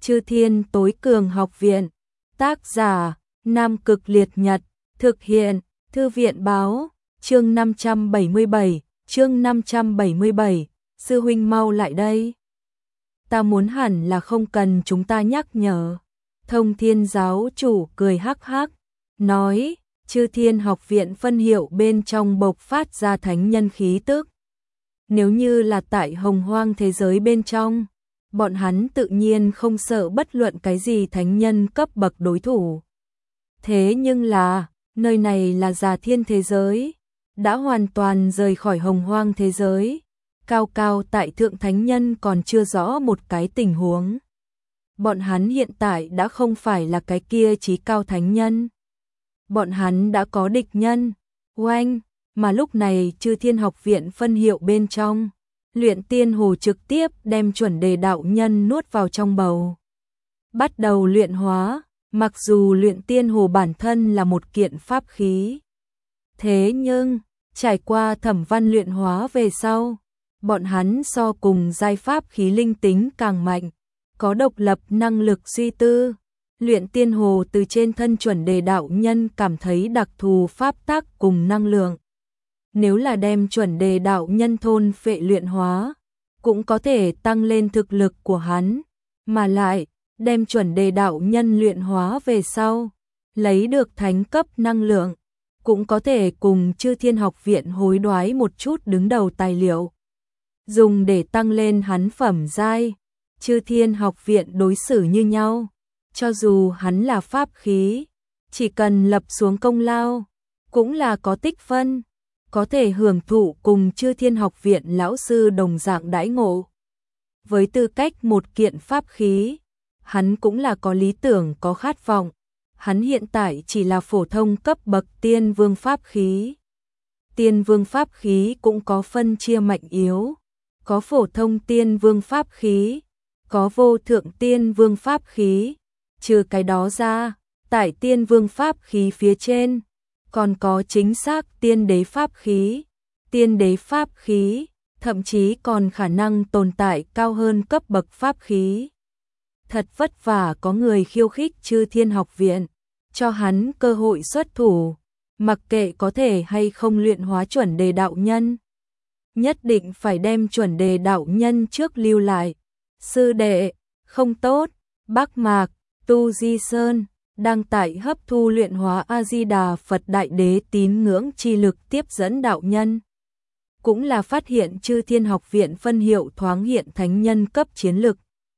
Chư Thiên Tối Cường Học Viện. Tác giả: Nam Cực Liệt Nhật. Thực hiện: Thư viện báo. Chương 577. Sư huynh mau lại đây. Ta muốn hẳn là không cần chúng ta nhắc nhở. Thông Thiên giáo chủ cười hắc hắc, nói, Chư Thiên Học Viện phân hiệu bên trong bộc phát ra thánh nhân khí tức. Nếu như là tại hồng hoang thế giới bên trong, bọn hắn tự nhiên không sợ bất luận cái gì thánh nhân cấp bậc đối thủ. Thế nhưng là, nơi này là Già Thiên thế giới, đã hoàn toàn rời khỏi hồng hoang thế giới. Cao cao tại thượng thánh nhân còn chưa rõ một cái tình huống. Bọn hắn hiện tại đã không phải là cái kia chí cao thánh nhân. Bọn hắn đã có địch nhân, oanh, mà lúc này Chư Thiên Học Viện phân hiệu bên trong. Luyện Tiên Hồ trực tiếp đem chuẩn đề đạo nhân nuốt vào trong bầu. Bắt đầu luyện hóa, mặc dù Luyện Tiên Hồ bản thân là một kiện pháp khí. Thế nhưng, trải qua thẩm văn luyện hóa về sau, bọn hắn so cùng giai pháp khí linh tính càng mạnh, có độc lập năng lực suy tư. Luyện Tiên Hồ từ trên thân chuẩn đề đạo nhân cảm thấy đặc thù pháp tắc cùng năng lượng. Nếu là đem chuẩn đề đạo nhân thôn phệ luyện hóa, cũng có thể tăng lên thực lực của hắn, mà lại, đem chuẩn đề đạo nhân luyện hóa về sau, lấy được thánh cấp năng lượng, cũng có thể cùng Chư Thiên Học Viện hối đoái một chút đứng đầu tài liệu, dùng để tăng lên hắn phẩm giai. Chư Thiên Học Viện đối xử như nhau, cho dù hắn là pháp khí, chỉ cần lập xuống công lao, cũng là có tích phân, có thể hưởng thụ cùng Chư Thiên Học Viện lão sư đồng dạng đãi ngộ. Với tư cách một kiện pháp khí, hắn cũng là có lý tưởng, có khát vọng. Hắn hiện tại chỉ là phổ thông cấp bậc tiên vương pháp khí. Tiên vương pháp khí cũng có phân chia mạnh yếu, có phổ thông tiên vương pháp khí, có vô thượng tiên vương pháp khí. Trừ cái đó ra, tại tiên vương pháp khí phía trên, còn có chính xác tiên đế pháp khí, tiên đế pháp khí, thậm chí còn khả năng tồn tại cao hơn cấp bậc pháp khí. Thật vất vả có người khiêu khích Chư Thiên Học Viện, cho hắn cơ hội xuất thủ, mặc kệ có thể hay không luyện hóa chuẩn đề đạo nhân. Nhất định phải đem chuẩn đề đạo nhân trước lưu lại. Sư đệ, không tốt, Bắc Mạc, Tu Di Sơn, đang tại hấp thu luyện hóa A-di-đà Phật Đại Đế tín ngưỡng chi lực tiếp dẫn đạo nhân. Cũng là phát hiện Chư Thiên Học Viện phân hiệu thoáng hiện thánh nhân cấp chiến lực.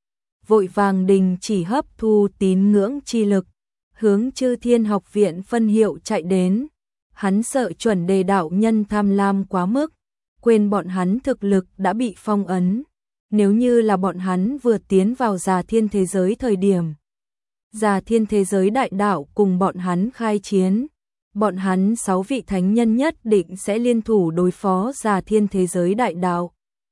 Vội vàng đình chỉ hấp thu tín ngưỡng chi lực, hướng Chư Thiên Học Viện phân hiệu chạy đến. Hắn sợ chuẩn đề đạo nhân tham lam quá mức, quên bọn hắn thực lực đã bị phong ấn. Nếu như là bọn hắn vừa tiến vào Già Thiên thế giới thời điểm, Già Thiên thế giới đại đạo cùng bọn hắn khai chiến, bọn hắn 6 vị thánh nhân nhất định sẽ liên thủ đối phó Già Thiên thế giới đại đạo.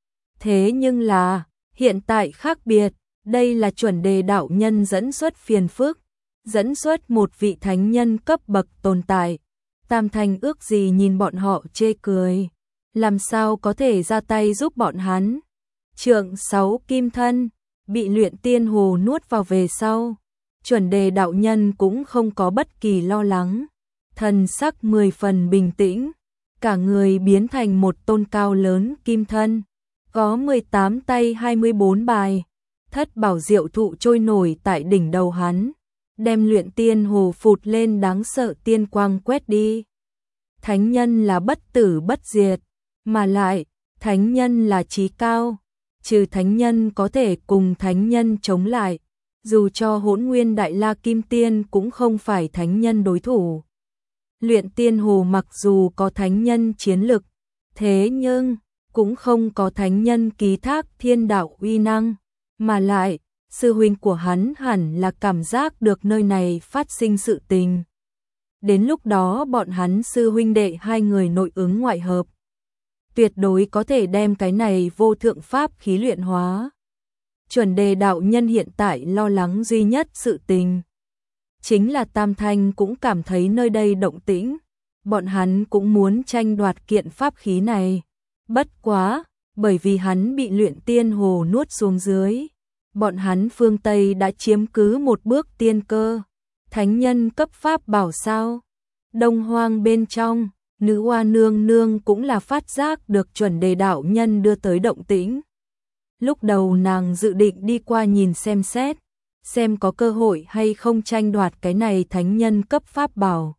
Thế nhưng là, hiện tại khác biệt, đây là chuẩn đề đạo nhân dẫn xuất phiền phức, dẫn xuất một vị thánh nhân cấp bậc tồn tại. Tam Thanh ước gì nhìn bọn họ chê cười, làm sao có thể ra tay giúp bọn hắn. Trượng 6 kim thân, bị Luyện Tiên Hồ nuốt vào về sau, chuẩn đề đạo nhân cũng không có bất kỳ lo lắng, thần sắc 10 phần bình tĩnh, cả người biến thành một tôn cao lớn kim thân, có 18 tay 24 bài, thất bảo diệu thụ trôi nổi tại đỉnh đầu hắn, đem Luyện Tiên Hồ phụt lên đáng sợ tiên quang quét đi. Thánh nhân là bất tử bất diệt, mà lại, thánh nhân là chí cao, trừ thánh nhân có thể cùng thánh nhân chống lại, dù cho Hỗn Nguyên Đại La Kim Tiên cũng không phải thánh nhân đối thủ. Luyện Tiên Hồ mặc dù có thánh nhân chiến lực, thế nhưng cũng không có thánh nhân ký thác thiên đạo uy năng, mà lại, sư huynh của hắn hẳn là cảm giác được nơi này phát sinh sự tình. Đến lúc đó bọn hắn sư huynh đệ hai người nội ứng ngoại hợp, tuyệt đối có thể đem cái này vô thượng pháp khí luyện hóa. Chuẩn đề đạo nhân hiện tại lo lắng duy nhất sự tình, chính là Tam Thanh cũng cảm thấy nơi đây động tĩnh, bọn hắn cũng muốn tranh đoạt kiện pháp khí này. Bất quá, bởi vì hắn bị Luyện Tiên Hồ nuốt xuống dưới, bọn hắn phương Tây đã chiếm cứ một bước tiên cơ. Thánh nhân cấp pháp bảo sao? Đông Hoang bên trong, nữ oa nương nương cũng là phát giác được chuẩn đề đạo nhân đưa tới động tĩnh. Lúc đầu nàng dự định đi qua nhìn xem xét, xem có cơ hội hay không tranh đoạt cái này thánh nhân cấp pháp bảo.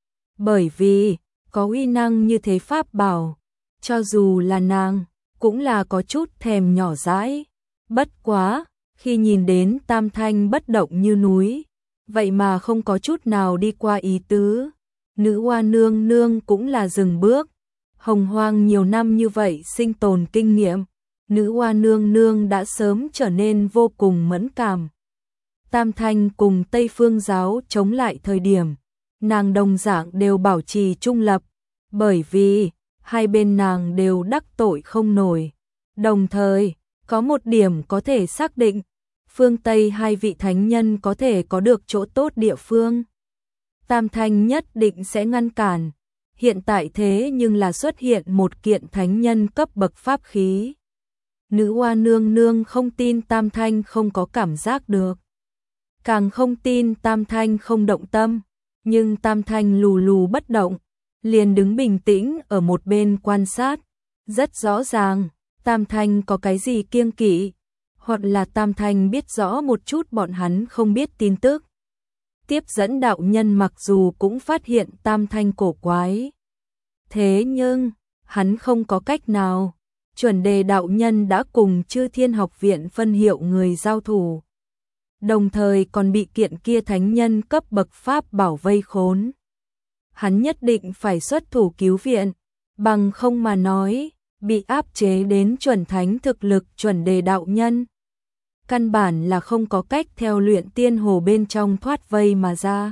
Bởi vì, có uy năng như thế pháp bảo, cho dù là nàng, cũng là có chút thèm nhỏ dãi. Bất quá, khi nhìn đến Tam Thanh bất động như núi, vậy mà không có chút nào đi qua ý tứ. Nữ oa nương nương cũng là dừng bước. Hồng Hoang nhiều năm như vậy sinh tồn kinh nghiệm, nữ oa nương nương đã sớm trở nên vô cùng mẫn cảm. Tam Thanh cùng Tây Phương giáo chống lại thời điểm, nàng đồng dạng đều bảo trì trung lập, bởi vì hai bên nàng đều đắc tội không nổi. Đồng thời, có một điểm có thể xác định, phương Tây hai vị thánh nhân có thể có được chỗ tốt địa phương. Tam Thanh nhất định sẽ ngăn cản. Hiện tại thế nhưng là xuất hiện một kiện thánh nhân cấp bậc pháp khí. Nữ oa nương nương không tin Tam Thanh không có cảm giác được. Càng không tin Tam Thanh không động tâm. Nhưng Tam Thanh lù lù bất động, liền đứng bình tĩnh ở một bên quan sát. Rất rõ ràng, Tam Thanh có cái gì kiêng kỵ, hoặc là Tam Thanh biết rõ một chút bọn hắn không biết tin tức. Tiếp dẫn đạo nhân mặc dù cũng phát hiện Tam Thanh cổ quái. Thế nhưng, hắn không có cách nào. Chuẩn đề đạo nhân đã cùng Chư Thiên Học Viện phân hiệu người giao thủ. Đồng thời còn bị kiện kia thánh nhân cấp bậc pháp bảo vây khốn. Hắn nhất định phải xuất thủ cứu viện, bằng không mà nói, bị áp chế đến chuẩn thánh thực lực chuẩn đề đạo nhân. Căn bản là không có cách theo luyện tiên hồ bên trong thoát vây mà ra.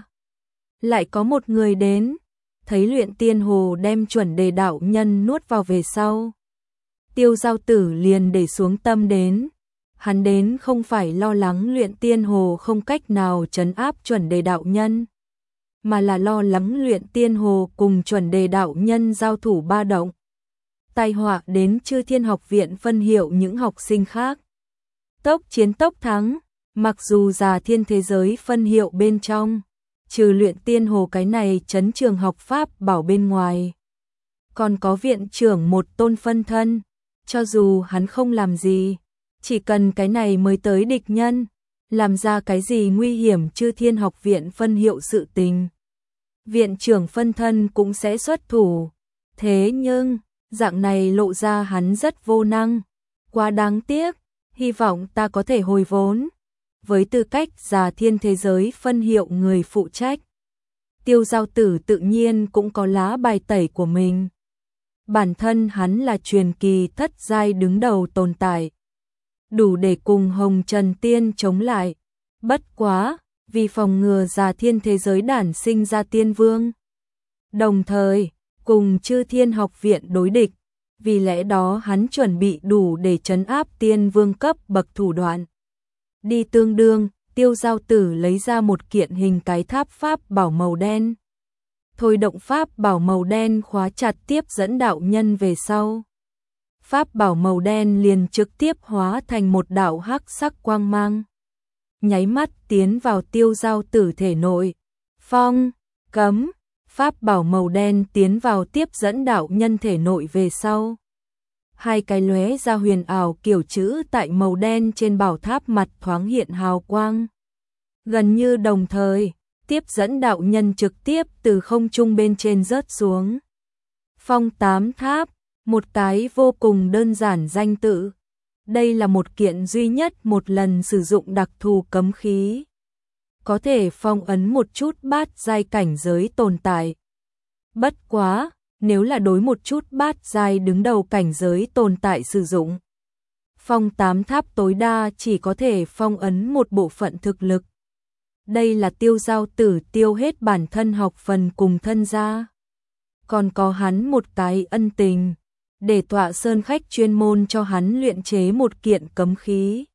Lại có một người đến, thấy luyện tiên hồ đem chuẩn đề đạo nhân nuốt vào về sau. Tiêu Giao Tử liền để xuống tâm đến. Hắn đến không phải lo lắng luyện tiên hồ không cách nào trấn áp chuẩn đề đạo nhân, mà là lo lắng luyện tiên hồ cùng chuẩn đề đạo nhân giao thủ ba động. Tai họa đến Chư Thiên Học Viện phân hiệu những học sinh khác. Tốc chiến tốc thắng, mặc dù già thiên thế giới phân hiệu bên trong, trừ luyện tiên hồ cái này trấn trường học pháp bảo bên ngoài. Còn có viện trưởng một tôn phân thân, cho dù hắn không làm gì, chỉ cần cái này mới tới địch nhân, làm ra cái gì nguy hiểm Chư Thiên Học Viện phân hiệu sự tình. Viện trưởng phân thân cũng sẽ xuất thủ. Thế nhưng, dạng này lộ ra hắn rất vô năng. Quá đáng tiếc, hy vọng ta có thể hồi vốn. Với tư cách già thiên thế giới phân hiệu người phụ trách, Tiêu Giao Tử tự nhiên cũng có lá bài tẩy của mình. Bản thân hắn là truyền kỳ thất giai đứng đầu tồn tại, đủ để cùng Hồng Trần Tiên chống lại. Bất quá, vì phòng ngừa già thiên thế giới đản sinh ra tiên vương, đồng thời cùng Chư Thiên Học Viện đối địch, vì lẽ đó hắn chuẩn bị đủ để trấn áp tiên vương cấp bậc thủ đoạn. Đi tương đương, Tiêu Giao Tử lấy ra một kiện hình cái tháp pháp bảo màu đen. Thôi động pháp bảo màu đen khóa chặt tiếp dẫn đạo nhân về sau. Pháp bảo màu đen liền trực tiếp hóa thành một đạo hắc sắc quang mang. Nháy mắt tiến vào Tiêu Giao Tử thể nội. Phong, cấm, pháp bảo màu đen tiến vào tiếp dẫn đạo nhân thể nội về sau. Hai cái lóe ra huyền ảo kiểu chữ tại màu đen trên bảo tháp mặt thoáng hiện hào quang. Gần như đồng thời, tiếp dẫn đạo nhân trực tiếp từ không trung bên trên rớt xuống. Phong tám tháp, một cái vô cùng đơn giản danh tự. Đây là một kiện duy nhất một lần sử dụng đặc thù cấm khí. Có thể phong ấn một chút bát giai cảnh giới tồn tại. Bất quá, nếu là đối một chút bát giai đứng đầu cảnh giới tồn tại sử dụng, phong tám tháp tối đa chỉ có thể phong ấn một bộ phận thực lực. Đây là Tiêu Giao Tử tiêu hết bản thân học phần cùng thân gia. Còn có hắn một cái ân tình, để Tọa Sơn khách chuyên môn cho hắn luyện chế một kiện cấm khí.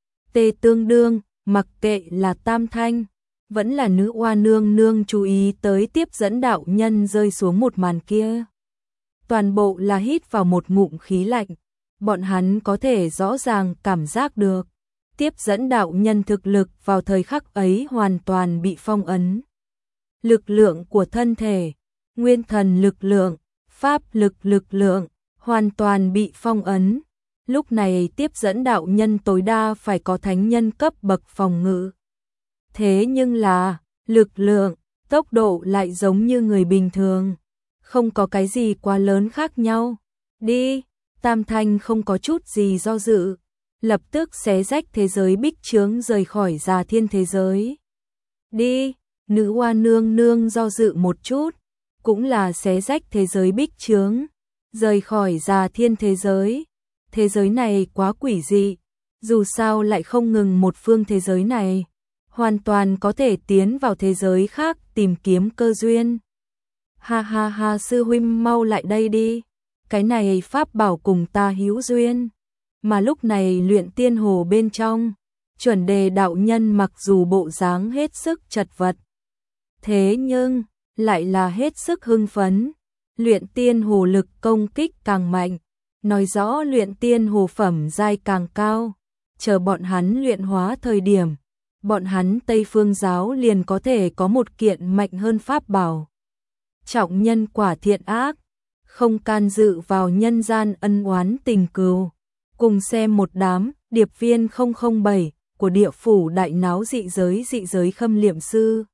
Tê tương đương, mặc kệ là Tam Thanh, vẫn là nữ oa nương nương chú ý tới tiếp dẫn đạo nhân rơi xuống một màn kia. Toàn bộ là hít vào một ngụm khí lạnh, bọn hắn có thể rõ ràng cảm giác được. Tiếp dẫn đạo nhân thực lực vào thời khắc ấy hoàn toàn bị phong ấn. Lực lượng của thân thể, nguyên thần lực lượng, pháp lực lượng, hoàn toàn bị phong ấn. Lúc này tiếp dẫn đạo nhân tối đa phải có thánh nhân cấp bậc phòng ngự. Thế nhưng là, lực lượng, tốc độ lại giống như người bình thường. Không có cái gì quá lớn khác nhau. Đi, Tam Thanh không có chút gì do dự. Lập tức xé rách thế giới bích chướng rời khỏi Già Thiên thế giới. Đi, Nữ Hoa nương nương do dự một chút. Cũng là xé rách thế giới bích chướng, rời khỏi Già Thiên thế giới. Thế giới này quá quỷ dị, dù sao lại không ngừng một phương thế giới này, hoàn toàn có thể tiến vào thế giới khác tìm kiếm cơ duyên. Ha ha ha, sư huynh mau lại đây đi, cái này pháp bảo cùng ta hữu duyên. Mà lúc này Luyện Tiên Hồ bên trong, Chuẩn Đề đạo nhân mặc dù bộ dáng hết sức chật vật, thế nhưng lại là hết sức hưng phấn. Luyện Tiên Hồ lực công kích càng mạnh, nói rõ Luyện Tiên Hồ phẩm giai càng cao. Chờ bọn hắn luyện hóa thời điểm, bọn hắn Tây Phương giáo liền có thể có một kiện mạnh hơn pháp bảo. Trọng nhân quả thiện ác, không can dự vào nhân gian ân oán tình cừu. Cùng xem một đám điệp viên 007 của địa phủ đại náo dị giới khâm liệm sư.